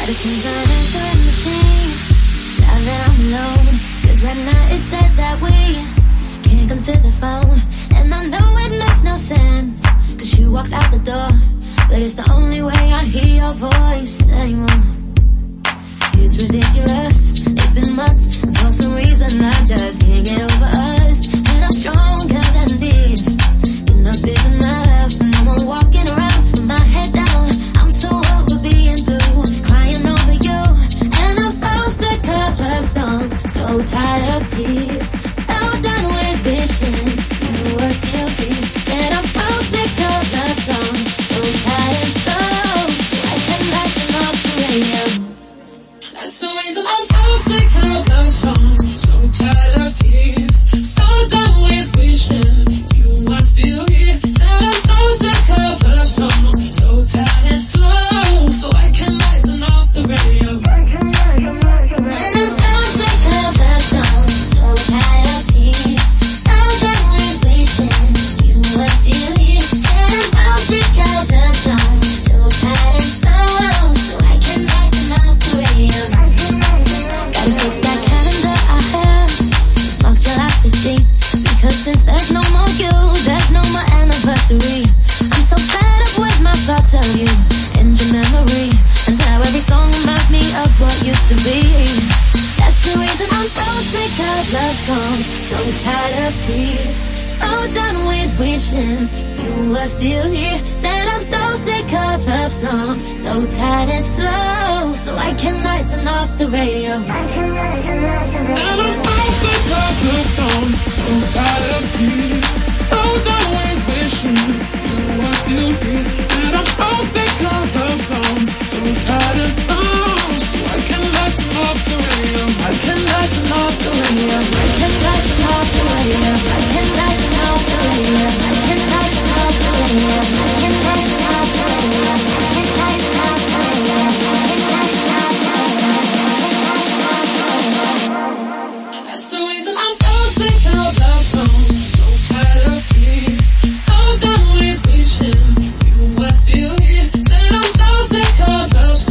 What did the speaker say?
Gotta change my answering machine now that I'm alone. Cause right now it says that we can't come to the phone. And I know it makes no sense, cause she walks out the door, but it's the only way I hear your voice anymore. It's ridiculous, it's been months, and for some reason I just can't get over us. And I'm stronger than this, enough is enough. No more walking around with my head down. I'm so over being blue, crying over you. And I'm so sick of love songs, so tired of tears, so done with wishing you were still here. Said I'm so sick of love songs, so tired and slow, so I can back them off the radio. That's the reason I'm so sick of love songs, so tired of tears, so done with wishing you were still here. Said I'm so sick of love songs, so tired and slow, so I can lighten off the radio. And I'm so sick of love songs, so tired of tears, so done with wishing you were still here. Said I'm so sick of love songs, so tired and slow, so I can lighten off the radio. Gotta fix that calendar I have, it's marked July 15th, because since there's no more you, there's no more anniversary. I'm so fed up with my thoughts of you and your memory, and how every song reminds me of what used to be. That's the reason I'm so sick of love songs, so tired of tears, so done with wishing you were still here. Said I'm so sick of love songs, so tired and slow, so I can lighten off the radio. And I'm so sick of love songs, so tired of tears, so done with wishing you were still here. Said I'm so sick of love songs, so tired and slow, so I can lighten off the radio. I can lighten off the radio. I can lighten off the radio. I can lighten off the radio. I can lighten off the radio. I can lighten off the radio. I can lighten off the radio. I can lighten off the radio. That's the reason I'm so sick of love songs, so tired of tears, so done with wishing you were still here. Said I'm so sick of love songs.